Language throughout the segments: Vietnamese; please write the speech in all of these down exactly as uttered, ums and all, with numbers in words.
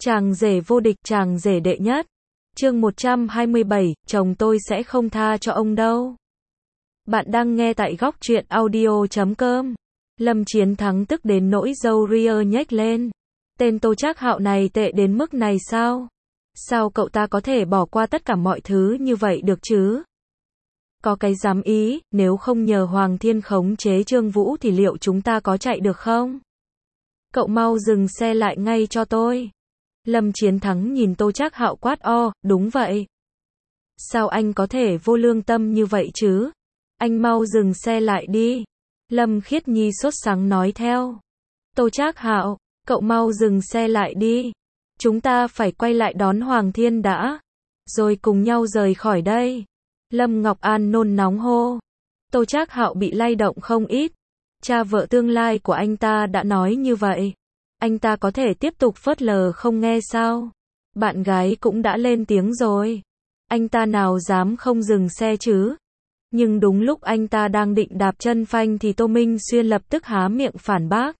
Chàng rể vô địch, chàng rể đệ nhất. Chương một trăm hai mươi bảy, chồng tôi sẽ không tha cho ông đâu. Bạn đang nghe tại góc truyện audio chấm com. Lâm Chiến Thắng tức đến nỗi râu ria nhếch lên. Tên Tô Trác Hạo này tệ đến mức này sao? Sao cậu ta có thể bỏ qua tất cả mọi thứ như vậy được chứ? Có cái dám ý, nếu không nhờ Hoàng Thiên khống chế Trương Vũ thì liệu chúng ta có chạy được không? Cậu mau dừng xe lại ngay cho tôi. Lâm Chiến Thắng nhìn Tô Trác Hạo quát o, đúng vậy. Sao anh có thể vô lương tâm như vậy chứ? Anh mau dừng xe lại đi. Lâm Khiết Nhi sốt sắng nói theo. Tô Trác Hạo, cậu mau dừng xe lại đi. Chúng ta phải quay lại đón Hoàng Thiên đã. Rồi cùng nhau rời khỏi đây. Lâm Ngọc An nôn nóng hô. Tô Trác Hạo bị lay động không ít. Cha vợ tương lai của anh ta đã nói như vậy. Anh ta có thể tiếp tục phớt lờ không nghe sao? Bạn gái cũng đã lên tiếng rồi. Anh ta nào dám không dừng xe chứ? Nhưng đúng lúc anh ta đang định đạp chân phanh thì Tô Minh Xuyên lập tức há miệng phản bác.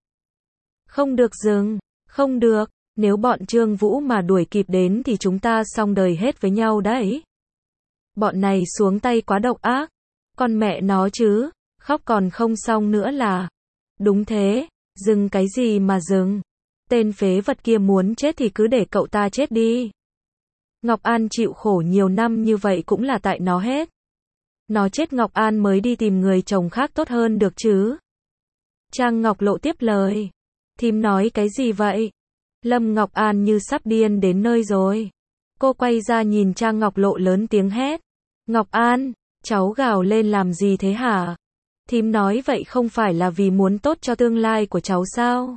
Không được dừng, không được, nếu bọn Trương Vũ mà đuổi kịp đến thì chúng ta xong đời hết với nhau đấy. Bọn này xuống tay quá độc ác. Con mẹ nó chứ, khóc còn không xong nữa là. Đúng thế, dừng cái gì mà dừng. Tên phế vật kia muốn chết thì cứ để cậu ta chết đi. Ngọc An chịu khổ nhiều năm như vậy cũng là tại nó hết. Nó chết Ngọc An mới đi tìm người chồng khác tốt hơn được chứ. Trang Ngọc Lộ tiếp lời. Thím nói cái gì vậy? Lâm Ngọc An như sắp điên đến nơi rồi. Cô quay ra nhìn Trang Ngọc Lộ lớn tiếng hét. Ngọc An, cháu gào lên làm gì thế hả? Thím nói vậy không phải là vì muốn tốt cho tương lai của cháu sao?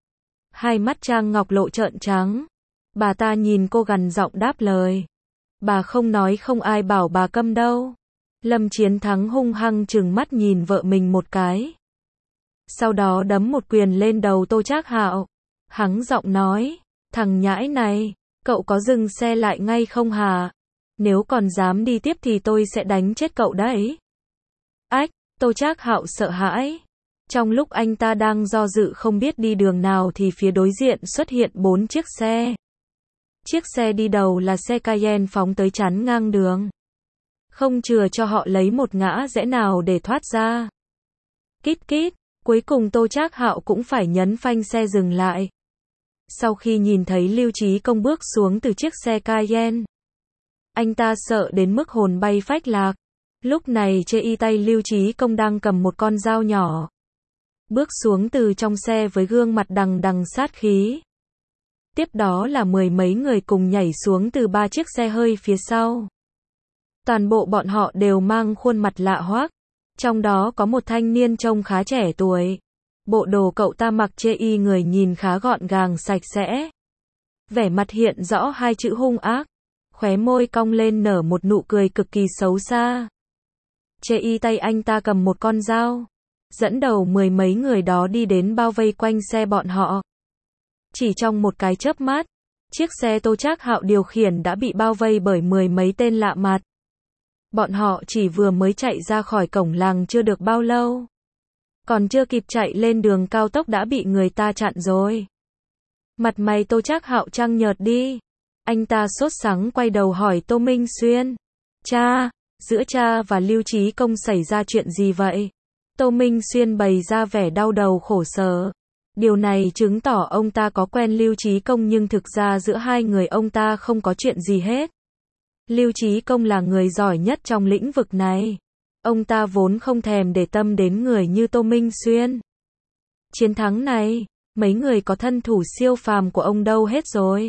Hai mắt Trang Ngọc Lộ trợn trắng. Bà ta nhìn cô gằn giọng đáp lời. Bà không nói không ai bảo bà câm đâu. Lâm Chiến Thắng hung hăng trừng mắt nhìn vợ mình một cái. Sau đó đấm một quyền lên đầu Tô Trác Hạo. Hắng giọng nói. Thằng nhãi này, cậu có dừng xe lại ngay không hả? Nếu còn dám đi tiếp thì tôi sẽ đánh chết cậu đấy. Ách, Tô Trác Hạo sợ hãi. Trong lúc anh ta đang do dự không biết đi đường nào thì phía đối diện xuất hiện bốn chiếc xe. Chiếc xe đi đầu là xe Cayenne phóng tới chắn ngang đường. Không chừa cho họ lấy một ngã rẽ nào để thoát ra. Kít kít, cuối cùng Tô Trác Hạo cũng phải nhấn phanh xe dừng lại. Sau khi nhìn thấy Lưu Chí Công bước xuống từ chiếc xe Cayenne, anh ta sợ đến mức hồn bay phách lạc. Lúc này trên y tay Lưu Chí Công đang cầm một con dao nhỏ. Bước xuống từ trong xe với gương mặt đằng đằng sát khí. Tiếp đó là mười mấy người cùng nhảy xuống từ ba chiếc xe hơi phía sau. Toàn bộ bọn họ đều mang khuôn mặt lạ hoắc. Trong đó có một thanh niên trông khá trẻ tuổi. Bộ đồ cậu ta mặc chê y người nhìn khá gọn gàng sạch sẽ. Vẻ mặt hiện rõ hai chữ hung ác. Khóe môi cong lên nở một nụ cười cực kỳ xấu xa. Chê y tay anh ta cầm một con dao. Dẫn đầu mười mấy người đó đi đến bao vây quanh xe bọn họ. Chỉ trong một cái chớp mắt, chiếc xe Tô Trác Hạo điều khiển đã bị bao vây bởi mười mấy tên lạ mặt. Bọn họ chỉ vừa mới chạy ra khỏi cổng làng chưa được bao lâu. Còn chưa kịp chạy lên đường cao tốc đã bị người ta chặn rồi. Mặt mày Tô Trác Hạo trăng nhợt đi. Anh ta sốt sắng quay đầu hỏi Tô Minh Xuyên. Cha, giữa cha và Lưu Chí Công xảy ra chuyện gì vậy? Tô Minh Xuyên bày ra vẻ đau đầu khổ sở. Điều này chứng tỏ ông ta có quen Lưu Chí Công nhưng thực ra giữa hai người ông ta không có chuyện gì hết. Lưu Chí Công là người giỏi nhất trong lĩnh vực này. Ông ta vốn không thèm để tâm đến người như Tô Minh Xuyên. Chiến thắng này, mấy người có thân thủ siêu phàm của ông đâu hết rồi?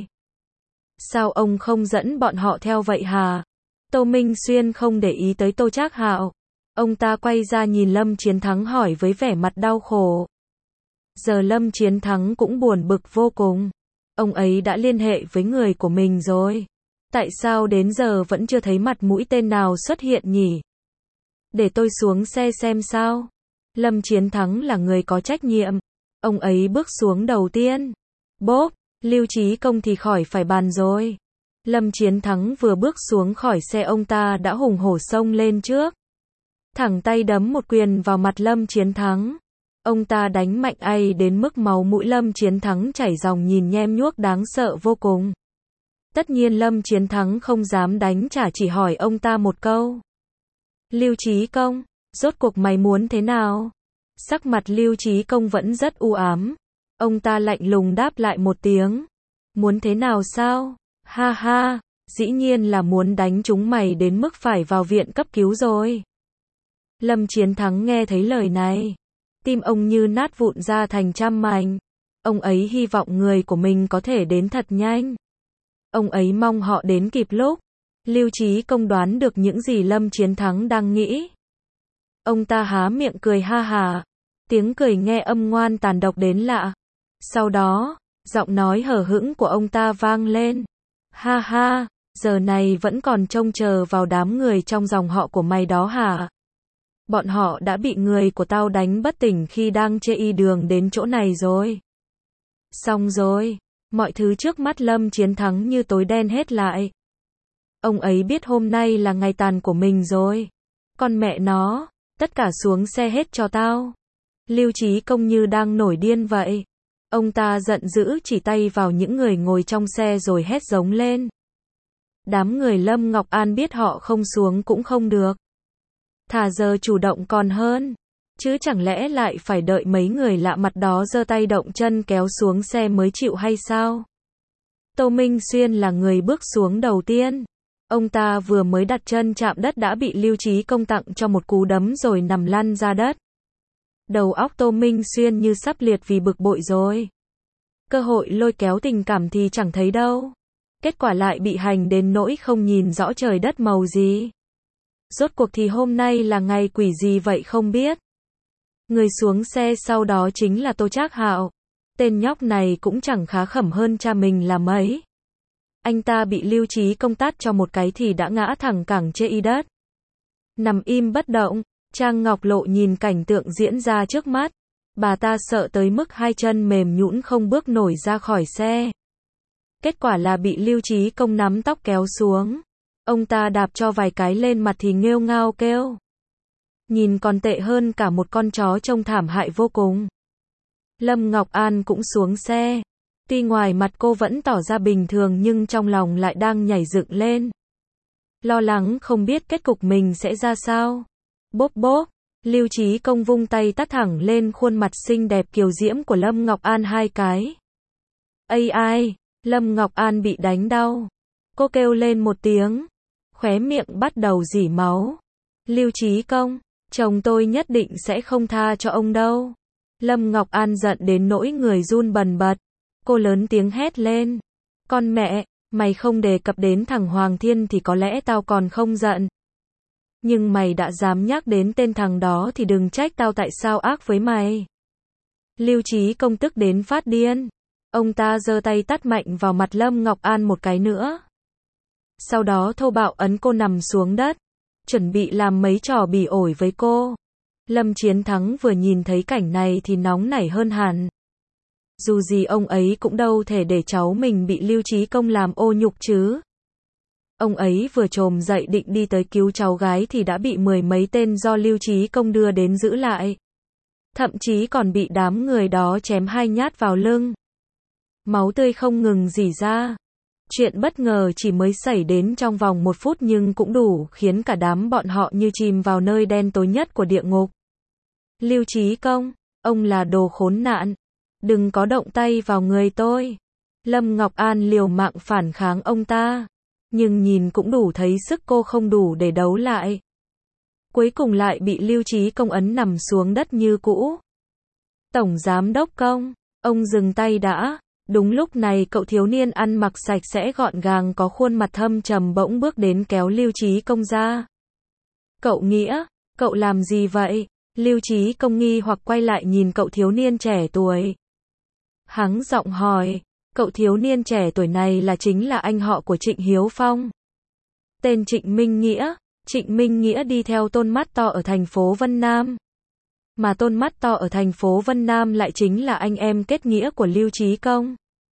Sao ông không dẫn bọn họ theo vậy hả? Tô Minh Xuyên không để ý tới Tô Trác Hạo. Ông ta quay ra nhìn Lâm Chiến Thắng hỏi với vẻ mặt đau khổ. Giờ Lâm Chiến Thắng cũng buồn bực vô cùng. Ông ấy đã liên hệ với người của mình rồi. Tại sao đến giờ vẫn chưa thấy mặt mũi tên nào xuất hiện nhỉ? Để tôi xuống xe xem sao. Lâm Chiến Thắng là người có trách nhiệm. Ông ấy bước xuống đầu tiên. Bốp, Lưu Chí Công thì khỏi phải bàn rồi. Lâm Chiến Thắng vừa bước xuống khỏi xe ông ta đã hùng hổ xông lên trước. Thẳng tay đấm một quyền vào mặt Lâm Chiến Thắng. Ông ta đánh mạnh ai đến mức máu mũi Lâm Chiến Thắng chảy ròng nhìn nhem nhuốc đáng sợ vô cùng. Tất nhiên Lâm Chiến Thắng không dám đánh trả, chỉ hỏi ông ta một câu. Lưu Chí Công, rốt cuộc mày muốn thế nào? Sắc mặt Lưu Chí Công vẫn rất u ám. Ông ta lạnh lùng đáp lại một tiếng. Muốn thế nào sao? Ha ha, dĩ nhiên là muốn đánh chúng mày đến mức phải vào viện cấp cứu rồi. Lâm Chiến Thắng nghe thấy lời này. Tim ông như nát vụn ra thành trăm mảnh. Ông ấy hy vọng người của mình có thể đến thật nhanh. Ông ấy mong họ đến kịp lúc. Lưu Chí Công đoán được những gì Lâm Chiến Thắng đang nghĩ. Ông ta há miệng cười ha hà. Tiếng cười nghe âm ngoan tàn độc đến lạ. Sau đó, giọng nói hờ hững của ông ta vang lên. Ha ha, giờ này vẫn còn trông chờ vào đám người trong dòng họ của mày đó hả? Bọn họ đã bị người của tao đánh bất tỉnh khi đang chê đường đến chỗ này rồi. Xong rồi, mọi thứ trước mắt Lâm Chiến Thắng như tối đen hết lại. Ông ấy biết hôm nay là ngày tàn của mình rồi. Con mẹ nó, tất cả xuống xe hết cho tao. Lưu Chí Công như đang nổi điên vậy. Ông ta giận dữ chỉ tay vào những người ngồi trong xe rồi hét giống lên. Đám người Lâm Ngọc An biết họ không xuống cũng không được. Thà giờ chủ động còn hơn. Chứ chẳng lẽ lại phải đợi mấy người lạ mặt đó giơ tay động chân kéo xuống xe mới chịu hay sao? Tô Minh Xuyên là người bước xuống đầu tiên. Ông ta vừa mới đặt chân chạm đất đã bị Lưu Chí Công tặng cho một cú đấm rồi nằm lăn ra đất. Đầu óc Tô Minh Xuyên như sắp liệt vì bực bội rồi. Cơ hội lôi kéo tình cảm thì chẳng thấy đâu. Kết quả lại bị hành đến nỗi không nhìn rõ trời đất màu gì. Rốt cuộc thì hôm nay là ngày quỷ gì vậy không biết. Người xuống xe sau đó chính là Tô Trác Hạo. Tên nhóc này cũng chẳng khá khẩm hơn cha mình là mấy. Anh ta bị Lưu Chí Công tát cho một cái thì đã ngã thẳng cẳng chê y đất. Nằm im bất động, Trang Ngọc Lộ nhìn cảnh tượng diễn ra trước mắt. Bà ta sợ tới mức hai chân mềm nhũn không bước nổi ra khỏi xe. Kết quả là bị Lưu Chí Công nắm tóc kéo xuống. Ông ta đạp cho vài cái lên mặt thì nghêu ngao kêu. Nhìn còn tệ hơn cả một con chó trông thảm hại vô cùng. Lâm Ngọc An cũng xuống xe. Tuy ngoài mặt cô vẫn tỏ ra bình thường nhưng trong lòng lại đang nhảy dựng lên. Lo lắng không biết kết cục mình sẽ ra sao. Bốp bốp, Lưu Chí Công vung tay tát thẳng lên khuôn mặt xinh đẹp kiều diễm của Lâm Ngọc An hai cái. Ây ai, Lâm Ngọc An bị đánh đau. Cô kêu lên một tiếng. Khóe miệng bắt đầu rỉ máu. Lưu Chí Công, chồng tôi nhất định sẽ không tha cho ông đâu. Lâm Ngọc An giận đến nỗi người run bần bật. Cô lớn tiếng hét lên. Con mẹ, mày không đề cập đến thằng Hoàng Thiên thì có lẽ tao còn không giận. Nhưng mày đã dám nhắc đến tên thằng đó thì đừng trách tao tại sao ác với mày. Lưu Chí Công tức đến phát điên. Ông ta giơ tay tát mạnh vào mặt Lâm Ngọc An một cái nữa. Sau đó thô bạo ấn cô nằm xuống đất. Chuẩn bị làm mấy trò bỉ ổi với cô. Lâm Chiến Thắng vừa nhìn thấy cảnh này thì nóng nảy hơn hẳn. Dù gì ông ấy cũng đâu thể để cháu mình bị Lưu Chí Công làm ô nhục chứ. Ông ấy vừa trồm dậy định đi tới cứu cháu gái thì đã bị mười mấy tên do Lưu Chí Công đưa đến giữ lại. Thậm chí còn bị đám người đó chém hai nhát vào lưng. Máu tươi không ngừng rỉ ra. Chuyện bất ngờ chỉ mới xảy đến trong vòng một phút nhưng cũng đủ khiến cả đám bọn họ như chìm vào nơi đen tối nhất của địa ngục. Lưu Chí Công, ông là đồ khốn nạn. Đừng có động tay vào người tôi. Lâm Ngọc An liều mạng phản kháng ông ta. Nhưng nhìn cũng đủ thấy sức cô không đủ để đấu lại. Cuối cùng lại bị Lưu Chí Công ấn nằm xuống đất như cũ. Tổng Giám Đốc Công, ông dừng tay đã. Đúng lúc này cậu thiếu niên ăn mặc sạch sẽ gọn gàng có khuôn mặt thâm trầm bỗng bước đến kéo Lưu Chí Công ra. Cậu Nghĩa, cậu làm gì vậy? Lưu Chí Công nghi hoặc quay lại nhìn cậu thiếu niên trẻ tuổi. Hắng giọng hỏi, cậu thiếu niên trẻ tuổi này là chính là anh họ của Trịnh Hiếu Phong. Tên Trịnh Minh Nghĩa, Trịnh Minh Nghĩa đi theo Tôn Mắt To ở thành phố Vân Nam. Mà Tôn Mắt To ở thành phố Vân Nam lại chính là anh em kết nghĩa của Lưu Chí Công.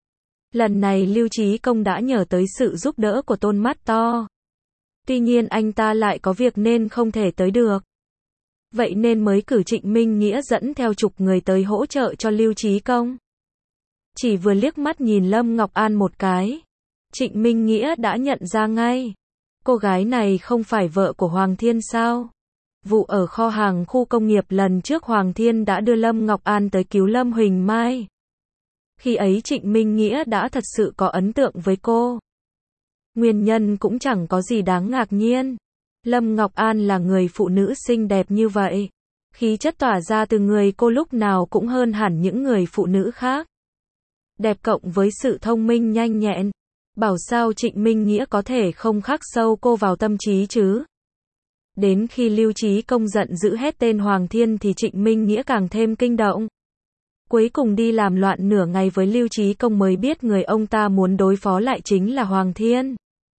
Lần này Lưu Chí Công đã nhờ tới sự giúp đỡ của Tôn Mắt To. Tuy nhiên anh ta lại có việc nên không thể tới được. Vậy nên mới cử Trịnh Minh Nghĩa dẫn theo chục người tới hỗ trợ cho Lưu Chí Công. Chỉ vừa liếc mắt nhìn Lâm Ngọc An một cái, Trịnh Minh Nghĩa đã nhận ra ngay. Cô gái này không phải vợ của Hoàng Thiên sao? Vụ ở kho hàng khu công nghiệp lần trước Hoàng Thiên đã đưa Lâm Ngọc An tới cứu Lâm Huỳnh Mai. Khi ấy Trịnh Minh Nghĩa đã thật sự có ấn tượng với cô. Nguyên nhân cũng chẳng có gì đáng ngạc nhiên. Lâm Ngọc An là người phụ nữ xinh đẹp như vậy. Khí chất tỏa ra từ người cô lúc nào cũng hơn hẳn những người phụ nữ khác. Đẹp cộng với sự thông minh nhanh nhẹn. Bảo sao Trịnh Minh Nghĩa có thể không khắc sâu cô vào tâm trí chứ? Đến khi Lưu Chí Công giận dữ hét tên Hoàng Thiên thì Trịnh Minh Nghĩa càng thêm kinh động. Cuối cùng đi làm loạn nửa ngày với Lưu Chí Công mới biết người ông ta muốn đối phó lại chính là Hoàng Thiên.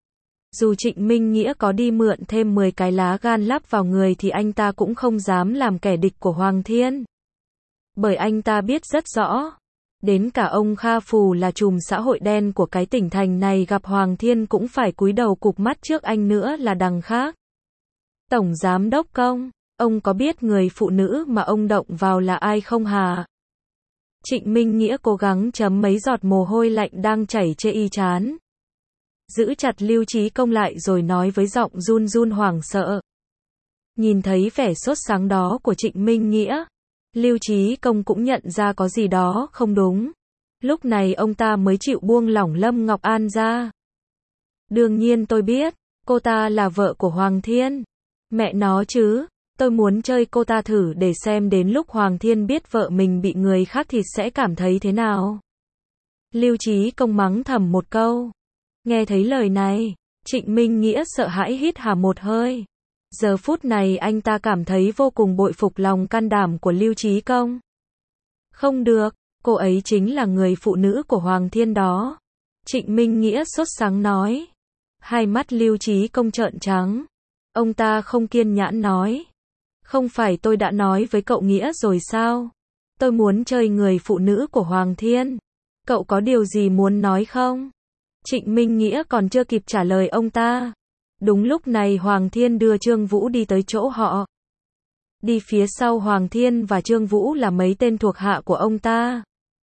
Dù Trịnh Minh Nghĩa có đi mượn thêm mười cái lá gan lắp vào người thì anh ta cũng không dám làm kẻ địch của Hoàng Thiên. Bởi anh ta biết rất rõ. Đến cả ông Kha Phù là trùm xã hội đen của cái tỉnh thành này gặp Hoàng Thiên cũng phải cúi đầu cụp mắt trước anh nữa là đằng khác. Tổng Giám Đốc Công, ông có biết người phụ nữ mà ông động vào là ai không hả? Trịnh Minh Nghĩa cố gắng chấm mấy giọt mồ hôi lạnh đang chảy trên y trán. Giữ chặt Lưu Chí Công lại rồi nói với giọng run run hoảng sợ. Nhìn thấy vẻ sốt sắng đó của Trịnh Minh Nghĩa, Lưu Chí Công cũng nhận ra có gì đó không đúng. Lúc này ông ta mới chịu buông lỏng Lâm Ngọc An ra. Đương nhiên tôi biết, cô ta là vợ của Hoàng Thiên. Mẹ nó chứ, tôi muốn chơi cô ta thử để xem đến lúc Hoàng Thiên biết vợ mình bị người khác thịt sẽ cảm thấy thế nào. Lưu Chí Công mắng thầm một câu. Nghe thấy lời này, Trịnh Minh Nghĩa sợ hãi hít hà một hơi. Giờ phút này anh ta cảm thấy vô cùng bội phục lòng can đảm của Lưu Chí Công. Không được, cô ấy chính là người phụ nữ của Hoàng Thiên đó. Trịnh Minh Nghĩa sốt sắng nói. Hai mắt Lưu Chí Công trợn trắng. Ông ta không kiên nhẫn nói. Không phải tôi đã nói với cậu Nghĩa rồi sao? Tôi muốn chơi người phụ nữ của Hoàng Thiên. Cậu có điều gì muốn nói không? Trịnh Minh Nghĩa còn chưa kịp trả lời ông ta. Đúng lúc này Hoàng Thiên đưa Trương Vũ đi tới chỗ họ. Đi phía sau Hoàng Thiên và Trương Vũ là mấy tên thuộc hạ của ông ta.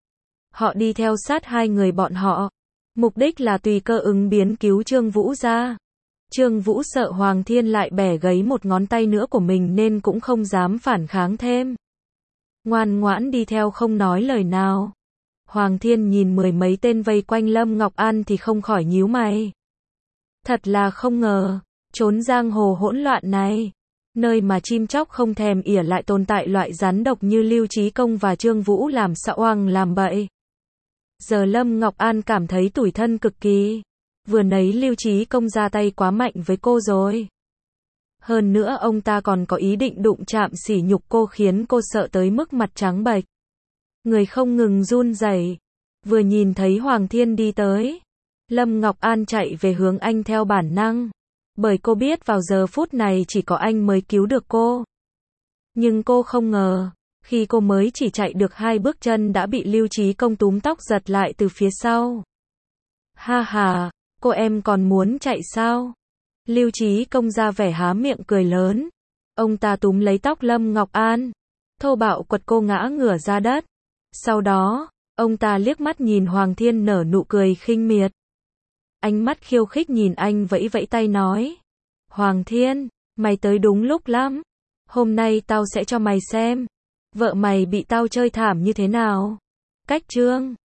Họ đi theo sát hai người bọn họ. Mục đích là tùy cơ ứng biến cứu Trương Vũ ra. Trương Vũ sợ Hoàng Thiên lại bẻ gãy một ngón tay nữa của mình nên cũng không dám phản kháng thêm. Ngoan ngoãn đi theo không nói lời nào. Hoàng Thiên nhìn mười mấy tên vây quanh Lâm Ngọc An thì không khỏi nhíu mày. Thật là không ngờ, trốn giang hồ hỗn loạn này, nơi mà chim chóc không thèm ỉa lại tồn tại loại rắn độc như Lưu Chí Công và Trương Vũ làm xạo oằng làm bậy. Giờ Lâm Ngọc An cảm thấy tủi thân cực kỳ. Vừa nãy Lưu Chí Công ra tay quá mạnh với cô rồi. Hơn nữa ông ta còn có ý định đụng chạm sỉ nhục cô khiến cô sợ tới mức mặt trắng bệch. Người không ngừng run rẩy. Vừa nhìn thấy Hoàng Thiên đi tới, Lâm Ngọc An chạy về hướng anh theo bản năng. Bởi cô biết vào giờ phút này chỉ có anh mới cứu được cô. Nhưng cô không ngờ, khi cô mới chỉ chạy được hai bước chân đã bị Lưu Chí Công túm tóc giật lại từ phía sau. Ha ha, cô em còn muốn chạy sao? Lưu Chí Công ra vẻ há miệng cười lớn. Ông ta túm lấy tóc Lâm Ngọc An, thô bạo quật cô ngã ngửa ra đất. Sau đó, ông ta liếc mắt nhìn Hoàng Thiên nở nụ cười khinh miệt. Ánh mắt khiêu khích nhìn anh vẫy vẫy tay nói. Hoàng Thiên, mày tới đúng lúc lắm. Hôm nay tao sẽ cho mày xem. Vợ mày bị tao chơi thảm như thế nào. Cách chương